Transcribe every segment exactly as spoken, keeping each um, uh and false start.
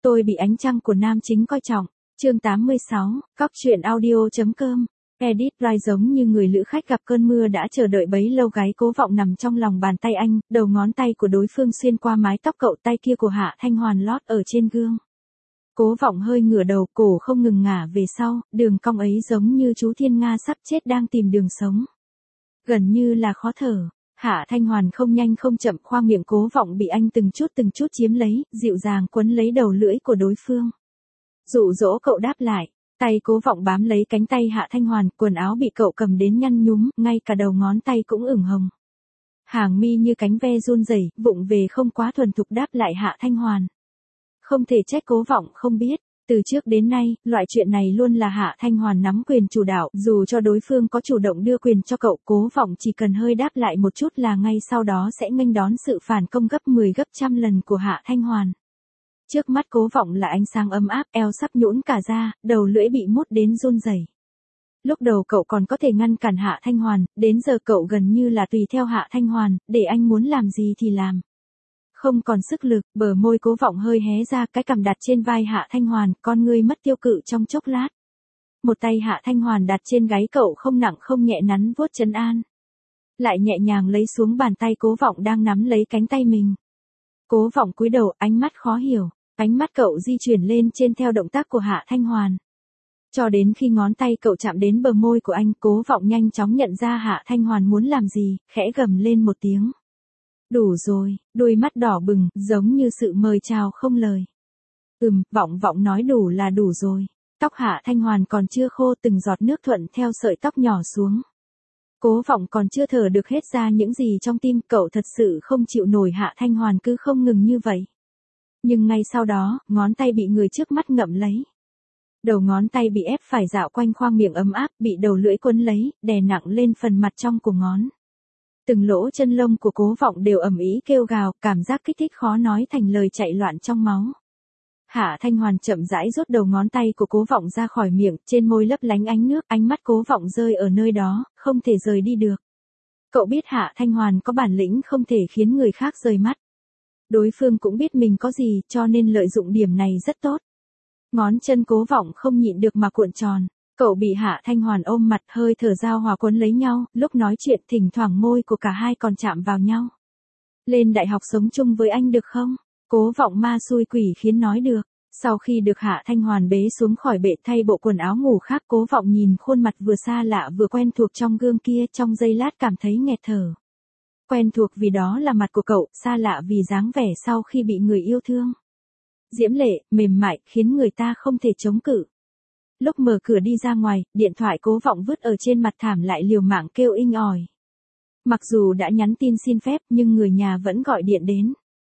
Tôi bị ánh trăng của nam chính coi trọng. Chương tám mươi sáu, cóc truyện audio.com. Edit Rai giống như người lữ khách gặp cơn mưa đã chờ đợi bấy lâu, gáy Cố Vọng nằm trong lòng bàn tay anh, đầu ngón tay của đối phương xuyên qua mái tóc cậu, tay kia của Hạ Thanh Hoàn lót ở trên gương. Cố Vọng hơi ngửa đầu, cổ không ngừng ngả về sau, đường cong ấy giống như chú thiên nga sắp chết đang tìm đường sống. Gần như là khó thở. Hạ Thanh Hoàn không nhanh không chậm, khoang miệng Cố Vọng bị anh từng chút từng chút chiếm lấy, dịu dàng quấn lấy đầu lưỡi của đối phương. Dụ dỗ cậu đáp lại, tay Cố Vọng bám lấy cánh tay Hạ Thanh Hoàn, quần áo bị cậu cầm đến nhăn nhúm, ngay cả đầu ngón tay cũng ửng hồng. Hàng mi như cánh ve run rẩy, vụng về không quá thuần thục đáp lại Hạ Thanh Hoàn. Không thể trách Cố Vọng không biết. Từ trước đến nay, loại chuyện này luôn là Hạ Thanh Hoàn nắm quyền chủ đạo, dù cho đối phương có chủ động đưa quyền cho cậu, Cố Vọng chỉ cần hơi đáp lại một chút là ngay sau đó sẽ nghênh đón sự phản công gấp mười gấp trăm lần của Hạ Thanh Hoàn. Trước mắt Cố Vọng là ánh sáng ấm áp, eo sắp nhũn cả ra, đầu lưỡi bị mút đến run rẩy. Lúc đầu cậu còn có thể ngăn cản Hạ Thanh Hoàn, đến giờ cậu gần như là tùy theo Hạ Thanh Hoàn, để anh muốn làm gì thì làm. Không còn sức lực, bờ môi Cố Vọng hơi hé ra, cái cằm đặt trên vai Hạ Thanh Hoàn, con ngươi mất tiêu cự trong chốc lát. Một tay Hạ Thanh Hoàn đặt trên gáy cậu, không nặng không nhẹ nắn vuốt trấn an. Lại nhẹ nhàng lấy xuống bàn tay Cố Vọng đang nắm lấy cánh tay mình. Cố Vọng cúi đầu, ánh mắt khó hiểu, ánh mắt cậu di chuyển lên trên theo động tác của Hạ Thanh Hoàn. Cho đến khi ngón tay cậu chạm đến bờ môi của anh, Cố Vọng nhanh chóng nhận ra Hạ Thanh Hoàn muốn làm gì, khẽ gầm lên một tiếng. Đủ rồi, đôi mắt đỏ bừng, giống như sự mời chào không lời. Ừm, Vọng Vọng nói đủ là đủ rồi. Tóc Hạ Thanh Hoàn còn chưa khô, từng giọt nước thuận theo sợi tóc nhỏ xuống. Cố Vọng còn chưa thở được hết ra những gì trong tim, cậu thật sự không chịu nổi Hạ Thanh Hoàn cứ không ngừng như vậy. Nhưng ngay sau đó, ngón tay bị người trước mắt ngậm lấy. Đầu ngón tay bị ép phải dạo quanh khoang miệng ấm áp, bị đầu lưỡi quấn lấy, đè nặng lên phần mặt trong của ngón. Từng lỗ chân lông của Cố Vọng đều ầm ĩ kêu gào, cảm giác kích thích khó nói thành lời chạy loạn trong máu. Hạ Thanh Hoàn chậm rãi rút đầu ngón tay của Cố Vọng ra khỏi miệng, trên môi lấp lánh ánh nước, ánh mắt Cố Vọng rơi ở nơi đó, không thể rời đi được. Cậu biết Hạ Thanh Hoàn có bản lĩnh không thể khiến người khác rời mắt. Đối phương cũng biết mình có gì, cho nên lợi dụng điểm này rất tốt. Ngón chân Cố Vọng không nhịn được mà cuộn tròn. Cậu bị Hạ Thanh Hoàn ôm mặt, hơi thở giao hòa quấn lấy nhau, lúc nói chuyện thỉnh thoảng môi của cả hai còn chạm vào nhau. Lên đại học sống chung với anh được không? Cố Vọng ma xui quỷ khiến nói được. Sau khi được Hạ Thanh Hoàn bế xuống khỏi bệ thay bộ quần áo ngủ khác, Cố Vọng nhìn khuôn mặt vừa xa lạ vừa quen thuộc trong gương kia, trong giây lát cảm thấy nghẹt thở. Quen thuộc vì đó là mặt của cậu, xa lạ vì dáng vẻ sau khi bị người yêu thương. Diễm lệ, mềm mại, khiến người ta không thể chống cự. Lúc mở cửa đi ra ngoài, điện thoại Cố Vọng vứt ở trên mặt thảm lại liều mạng kêu inh ỏi. Mặc dù đã nhắn tin xin phép nhưng người nhà vẫn gọi điện đến.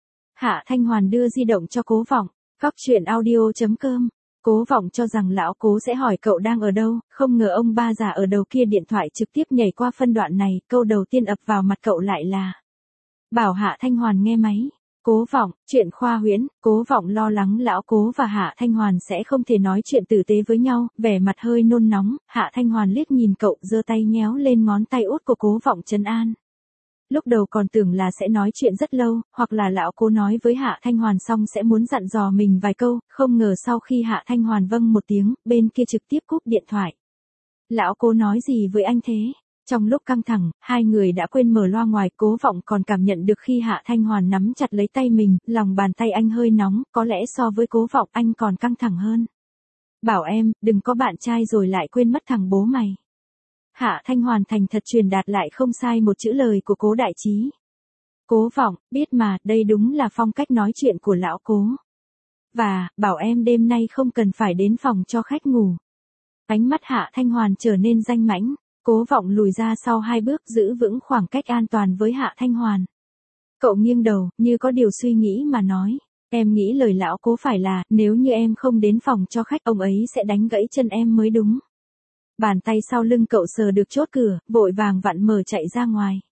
Hạ Thanh Hoàn đưa di động cho Cố Vọng. Cóc truyện audio.com. Cố Vọng cho rằng lão Cố sẽ hỏi cậu đang ở đâu, không ngờ ông ba già ở đầu kia điện thoại trực tiếp nhảy qua phân đoạn này, câu đầu tiên ập vào mặt cậu lại là bảo Hạ Thanh Hoàn nghe máy. Cố Vọng, chuyện khoa huyễn. Cố Vọng lo lắng lão Cố và Hạ Thanh Hoàn sẽ không thể nói chuyện tử tế với nhau, vẻ mặt hơi nôn nóng. Hạ Thanh Hoàn liếc nhìn cậu, giơ tay nhéo lên ngón tay út của Cố Vọng trấn an. Lúc đầu còn tưởng là sẽ nói chuyện rất lâu, hoặc là lão Cố nói với Hạ Thanh Hoàn xong sẽ muốn dặn dò mình vài câu, không ngờ sau khi Hạ Thanh Hoàn vâng một tiếng, bên kia trực tiếp cúp điện thoại. Lão Cố nói gì với anh thế? Trong lúc căng thẳng, hai người đã quên mở loa ngoài. Cố Vọng còn cảm nhận được khi Hạ Thanh Hoàn nắm chặt lấy tay mình, lòng bàn tay anh hơi nóng, có lẽ so với Cố Vọng anh còn căng thẳng hơn. Bảo em, đừng có bạn trai rồi lại quên mất thằng bố mày. Hạ Thanh Hoàn thành thật truyền đạt lại không sai một chữ lời của Cố Đại Trí. Cố Vọng, biết mà, đây đúng là phong cách nói chuyện của lão Cố. Và, bảo em đêm nay không cần phải đến phòng cho khách ngủ. Ánh mắt Hạ Thanh Hoàn trở nên danh mãnh. Cố Vọng lùi ra sau hai bước, giữ vững khoảng cách an toàn với Hạ Thanh Hoàn. Cậu nghiêng đầu, như có điều suy nghĩ mà nói. Em nghĩ lời lão Cố phải là, nếu như em không đến phòng cho khách, ông ấy sẽ đánh gãy chân em mới đúng. Bàn tay sau lưng cậu sờ được chốt cửa, vội vàng vặn mở chạy ra ngoài.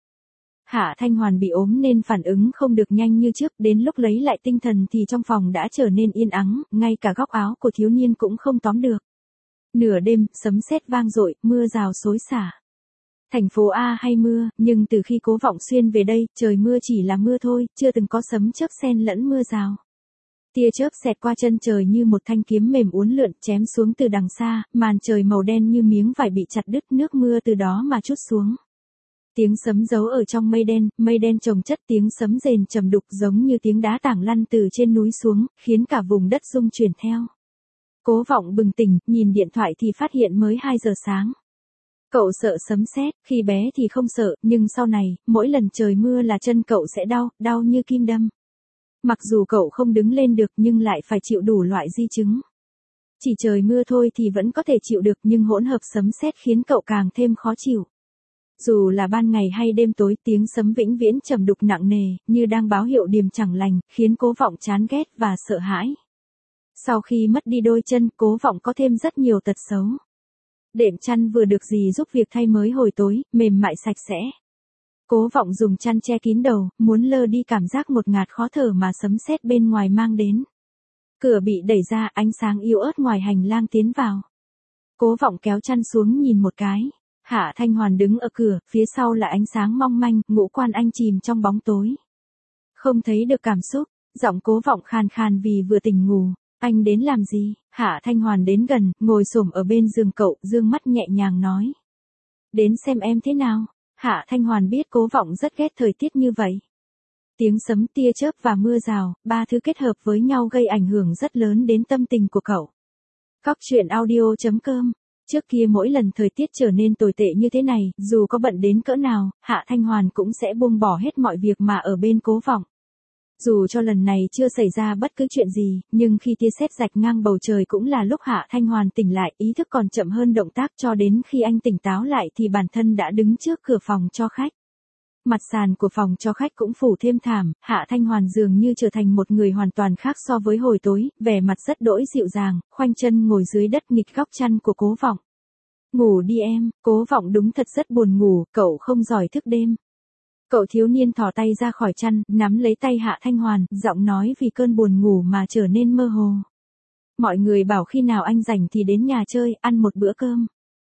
Hạ Thanh Hoàn bị ốm nên phản ứng không được nhanh như trước, đến lúc lấy lại tinh thần thì trong phòng đã trở nên yên ắng, ngay cả góc áo của thiếu niên cũng không tóm được. Nửa đêm, sấm sét vang dội, mưa rào xối xả. Thành phố A hay mưa, nhưng từ khi Cố Vọng xuyên về đây, trời mưa chỉ là mưa thôi, chưa từng có sấm chớp xen lẫn mưa rào. Tia chớp xẹt qua chân trời như một thanh kiếm mềm uốn lượn chém xuống từ đằng xa, màn trời màu đen như miếng vải bị chặt đứt, nước mưa từ đó mà trút xuống. Tiếng sấm giấu ở trong mây đen, mây đen chồng chất, tiếng sấm rền trầm đục giống như tiếng đá tảng lăn từ trên núi xuống, khiến cả vùng đất rung chuyển theo. Cố Vọng bừng tỉnh, nhìn điện thoại thì phát hiện mới hai giờ sáng. Cậu sợ sấm sét, khi bé thì không sợ, nhưng sau này, mỗi lần trời mưa là chân cậu sẽ đau, đau như kim đâm. Mặc dù cậu không đứng lên được nhưng lại phải chịu đủ loại di chứng. Chỉ trời mưa thôi thì vẫn có thể chịu được, nhưng hỗn hợp sấm sét khiến cậu càng thêm khó chịu. Dù là ban ngày hay đêm tối, tiếng sấm vĩnh viễn trầm đục nặng nề, như đang báo hiệu điềm chẳng lành, khiến Cố Vọng chán ghét và sợ hãi. Sau khi mất đi đôi chân, Cố Vọng có thêm rất nhiều tật xấu. Đệm chăn vừa được dì giúp việc thay mới hồi tối, mềm mại sạch sẽ. Cố Vọng dùng chăn che kín đầu, muốn lơ đi cảm giác ngột ngạt khó thở mà sấm sét bên ngoài mang đến. Cửa bị đẩy ra, ánh sáng yếu ớt ngoài hành lang tiến vào. Cố Vọng kéo chăn xuống nhìn một cái. Hạ Thanh Hoàn đứng ở cửa, phía sau là ánh sáng mong manh, ngũ quan anh chìm trong bóng tối. Không thấy được cảm xúc, giọng Cố Vọng khàn khàn vì vừa tỉnh ngủ. Anh đến làm gì? Hạ Thanh Hoàn đến gần, ngồi xổm ở bên giường cậu, dương mắt nhẹ nhàng nói. Đến xem em thế nào. Hạ Thanh Hoàn biết Cố Vọng rất ghét thời tiết như vậy. Tiếng sấm, tia chớp và mưa rào, ba thứ kết hợp với nhau gây ảnh hưởng rất lớn đến tâm tình của cậu. Cóc truyện audio chấm com. Trước kia mỗi lần thời tiết trở nên tồi tệ như thế này, dù có bận đến cỡ nào, Hạ Thanh Hoàn cũng sẽ buông bỏ hết mọi việc mà ở bên Cố Vọng. Dù cho lần này chưa xảy ra bất cứ chuyện gì, nhưng khi tia sét rạch ngang bầu trời cũng là lúc Hạ Thanh Hoàn tỉnh lại, ý thức còn chậm hơn động tác, cho đến khi anh tỉnh táo lại thì bản thân đã đứng trước cửa phòng cho khách. Mặt sàn của phòng cho khách cũng phủ thêm thảm, Hạ Thanh Hoàn dường như trở thành một người hoàn toàn khác so với hồi tối, vẻ mặt rất đỗi dịu dàng, khoanh chân ngồi dưới đất nghịch góc chăn của Cố Vọng. Ngủ đi em. Cố Vọng đúng thật rất buồn ngủ, cậu không giỏi thức đêm. Cậu thiếu niên thò tay ra khỏi chăn, nắm lấy tay Hạ Thanh Hoàn, giọng nói vì cơn buồn ngủ mà trở nên mơ hồ. Mọi người bảo khi nào anh rảnh thì đến nhà chơi, ăn một bữa cơm.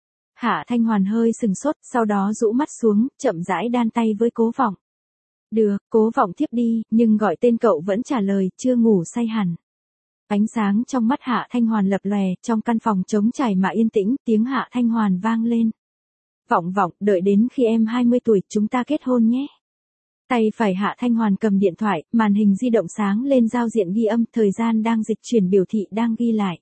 Hạ Thanh Hoàn hơi sừng sốt, sau đó rũ mắt xuống, chậm rãi đan tay với Cố Vọng. Được, Cố Vọng thiếp đi, nhưng gọi tên cậu vẫn trả lời, chưa ngủ say hẳn. Ánh sáng trong mắt Hạ Thanh Hoàn lập lòe, trong căn phòng trống trải mà yên tĩnh, tiếng Hạ Thanh Hoàn vang lên. Vọng Vọng, đợi đến khi em hai mươi tuổi, chúng ta kết hôn nhé. Tay phải Hạ Thanh Hoàn cầm điện thoại, màn hình di động sáng lên giao diện ghi âm, thời gian đang dịch chuyển biểu thị đang ghi lại.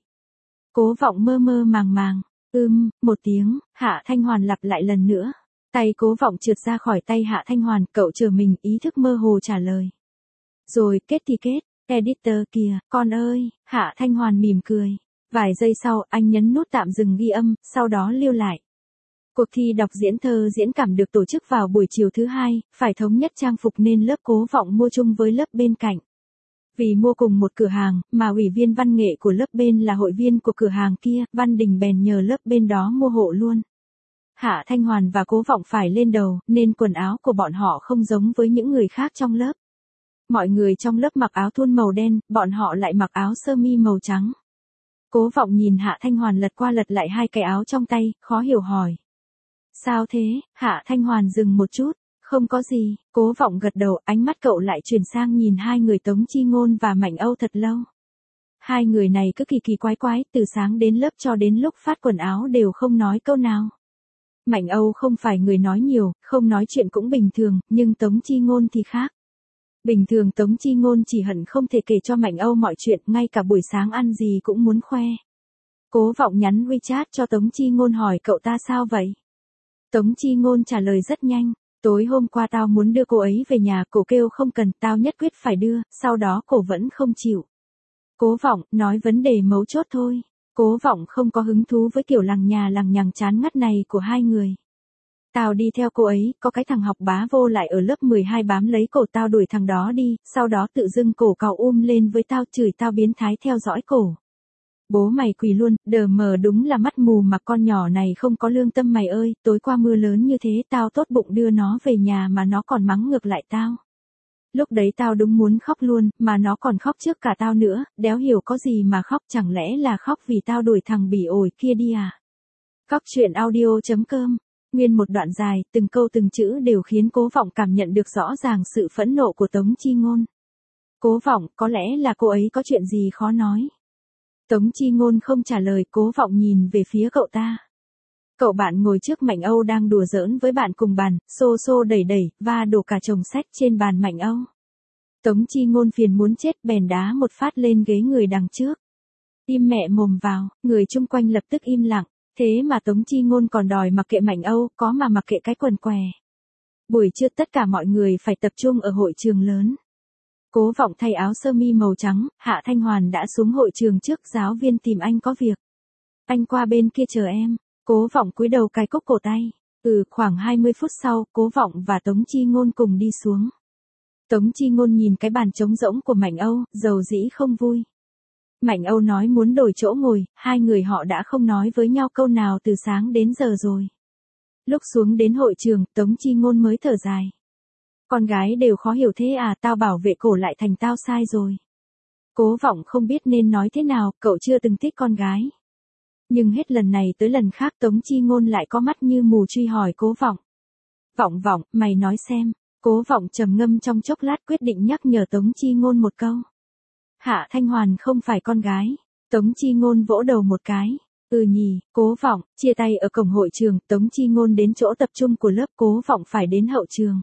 Cố Vọng mơ mơ màng màng. Ưm, một tiếng, Hạ Thanh Hoàn lặp lại lần nữa. Tay Cố Vọng trượt ra khỏi tay Hạ Thanh Hoàn, cậu chờ mình, ý thức mơ hồ trả lời. Rồi, kết thì kết, editor kìa, con ơi, Hạ Thanh Hoàn mỉm cười. Vài giây sau, anh nhấn nút tạm dừng ghi âm, sau đó lưu lại. Cuộc thi đọc diễn thơ diễn cảm được tổ chức vào buổi chiều thứ hai, phải thống nhất trang phục nên lớp Cố Vọng mua chung với lớp bên cạnh. Vì mua cùng một cửa hàng, mà ủy viên văn nghệ của lớp bên là hội viên của cửa hàng kia, Văn Đình bèn nhờ lớp bên đó mua hộ luôn. Hạ Thanh Hoàn và Cố Vọng phải lên đầu, nên quần áo của bọn họ không giống với những người khác trong lớp. Mọi người trong lớp mặc áo thun màu đen, bọn họ lại mặc áo sơ mi màu trắng. Cố Vọng nhìn Hạ Thanh Hoàn lật qua lật lại hai cái áo trong tay, khó hiểu hỏi. Sao thế? Hạ Thanh Hoàn dừng một chút. Không có gì. Cố Vọng gật đầu, ánh mắt cậu lại chuyển sang nhìn hai người Tống Chi Ngôn và Mạnh Âu thật lâu. Hai người này cứ kỳ kỳ quái quái, từ sáng đến lớp cho đến lúc phát quần áo đều không nói câu nào. Mạnh Âu không phải người nói nhiều, không nói chuyện cũng bình thường, nhưng Tống Chi Ngôn thì khác. Bình thường Tống Chi Ngôn chỉ hận không thể kể cho Mạnh Âu mọi chuyện, ngay cả buổi sáng ăn gì cũng muốn khoe. Cố Vọng nhắn WeChat cho Tống Chi Ngôn hỏi cậu ta sao vậy? Tống Chi Ngôn trả lời rất nhanh. Tối hôm qua tao muốn đưa cô ấy về nhà, cổ kêu không cần, tao nhất quyết phải đưa, sau đó cổ vẫn không chịu. Cố Vọng, nói vấn đề mấu chốt thôi. Cố Vọng không có hứng thú với kiểu lằng nhà lằng nhằng chán ngắt này của hai người. Tao đi theo cô ấy, có cái thằng học bá vô lại ở lớp mười hai bám lấy cổ tao đuổi thằng đó đi, sau đó tự dưng cổ cào um lên với tao chửi tao biến thái theo dõi cổ. Bố mày quỳ luôn, đờ mờ đúng là mắt mù mà con nhỏ này không có lương tâm mày ơi, tối qua mưa lớn như thế tao tốt bụng đưa nó về nhà mà nó còn mắng ngược lại tao. Lúc đấy tao đúng muốn khóc luôn, mà nó còn khóc trước cả tao nữa, đéo hiểu có gì mà khóc, chẳng lẽ là khóc vì tao đuổi thằng bỉ ổi kia đi à? Cóc truyện audio chấm com. Nguyên một đoạn dài, từng câu từng chữ đều khiến Cố Vọng cảm nhận được rõ ràng sự phẫn nộ của Tống Chi Ngôn. Cố Vọng, có lẽ là cô ấy có chuyện gì khó nói. Tống Chi Ngôn không trả lời, Cố Vọng nhìn về phía cậu ta. Cậu bạn ngồi trước Mạnh Âu đang đùa giỡn với bạn cùng bàn, xô xô đẩy đẩy, và đổ cả chồng sách trên bàn Mạnh Âu. Tống Chi Ngôn phiền muốn chết bèn đá một phát lên ghế người đằng trước. Im mẹ mồm vào, người chung quanh lập tức im lặng, thế mà Tống Chi Ngôn còn đòi mặc kệ Mạnh Âu, có mà mặc kệ cái quần què. Buổi trưa tất cả mọi người phải tập trung ở hội trường lớn. Cố Vọng thay áo sơ mi màu trắng, Hạ Thanh Hoàn đã xuống hội trường trước, giáo viên tìm anh có việc. Anh qua bên kia chờ em. Cố Vọng cúi đầu cài cúc cổ tay. Ừ, khoảng hai mươi phút sau, Cố Vọng và Tống Chi Ngôn cùng đi xuống. Tống Chi Ngôn nhìn cái bàn trống rỗng của Mạnh Âu, dầu dĩ không vui. Mạnh Âu nói muốn đổi chỗ ngồi, hai người họ đã không nói với nhau câu nào từ sáng đến giờ rồi. Lúc xuống đến hội trường, Tống Chi Ngôn mới thở dài. Con gái đều khó hiểu thế à, tao bảo vệ cổ lại thành tao sai rồi. Cố Vọng không biết nên nói thế nào, cậu chưa từng thích con gái. Nhưng hết lần này tới lần khác Tống Chi Ngôn lại có mắt như mù truy hỏi Cố Vọng. Vọng Vọng, mày nói xem. Cố Vọng trầm ngâm trong chốc lát quyết định nhắc nhở Tống Chi Ngôn một câu. Hạ Thanh Hoàn không phải con gái. Tống Chi Ngôn vỗ đầu một cái. Ừ nhỉ, Cố Vọng, chia tay ở cổng hội trường, Tống Chi Ngôn đến chỗ tập trung của lớp, Cố Vọng phải đến hậu trường.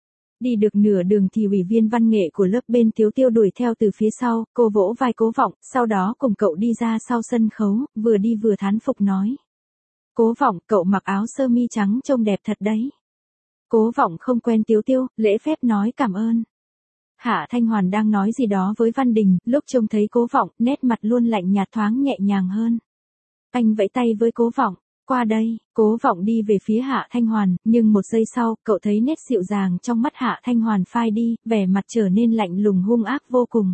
Đi được nửa đường thì ủy viên văn nghệ của lớp bên Tiếu Tiêu đuổi theo từ phía sau, cô vỗ vai Cố Vọng, sau đó cùng cậu đi ra sau sân khấu, vừa đi vừa thán phục nói. Cố Vọng, cậu mặc áo sơ mi trắng trông đẹp thật đấy. Cố Vọng không quen Tiếu Tiêu, lễ phép nói cảm ơn. Hạ Thanh Hoàn đang nói gì đó với Văn Đình, lúc trông thấy Cố Vọng, nét mặt luôn lạnh nhạt thoáng nhẹ nhàng hơn. Anh vẫy tay với Cố Vọng, qua đây. Cố Vọng đi về phía Hạ Thanh Hoàn, nhưng một giây sau, cậu thấy nét dịu dàng trong mắt Hạ Thanh Hoàn phai đi, vẻ mặt trở nên lạnh lùng hung ác vô cùng.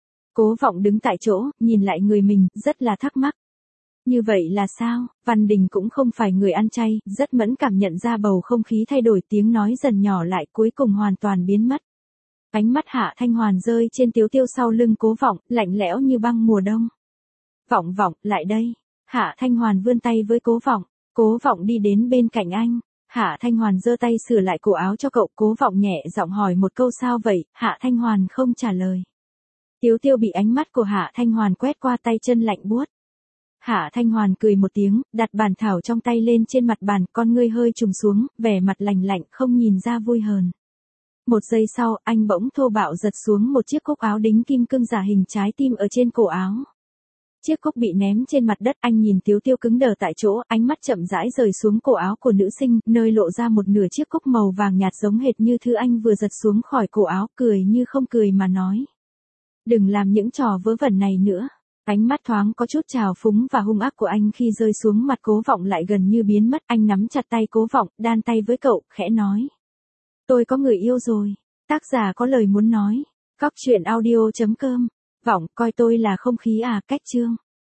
Cố Vọng đứng tại chỗ, nhìn lại người mình, rất là thắc mắc. Như vậy là sao? Văn Đình cũng không phải người ăn chay, rất mẫn cảm nhận ra bầu không khí thay đổi, tiếng nói dần nhỏ lại, cuối cùng hoàn toàn biến mất. Ánh mắt Hạ Thanh Hoàn rơi trên Tiếu Tiêu sau lưng Cố Vọng, lạnh lẽo như băng mùa đông. Vọng Vọng, lại đây. Hạ Thanh Hoàn vươn tay với Cố Vọng. Cố Vọng đi đến bên cạnh anh. Hạ Thanh Hoàn giơ tay sửa lại cổ áo cho cậu. Cố Vọng nhẹ giọng hỏi một câu sao vậy, Hạ Thanh Hoàn không trả lời. Tiếu Tiêu bị ánh mắt của Hạ Thanh Hoàn quét qua, tay chân lạnh buốt. Hạ Thanh Hoàn cười một tiếng, đặt bàn thảo trong tay lên trên mặt bàn, con ngươi hơi trùng xuống, vẻ mặt lạnh lạnh không nhìn ra vui hờn. Một giây sau, anh bỗng thô bạo giật xuống một chiếc cúc áo đính kim cương giả hình trái tim ở trên cổ áo. Chiếc cúc bị ném trên mặt đất, anh nhìn Tiếu Tiêu cứng đờ tại chỗ, ánh mắt chậm rãi rời xuống cổ áo của nữ sinh, nơi lộ ra một nửa chiếc cúc màu vàng nhạt giống hệt như thứ anh vừa giật xuống khỏi cổ áo, cười như không cười mà nói. Đừng làm những trò vớ vẩn này nữa. Ánh mắt thoáng có chút trào phúng và hung ác của anh khi rơi xuống mặt Cố Vọng lại gần như biến mất, anh nắm chặt tay Cố Vọng, đan tay với cậu, khẽ nói. Tôi có người yêu rồi. Tác giả có lời muốn nói. Cóc truyện audio chấm com. Vọng, coi tôi là không khí à, cách chương.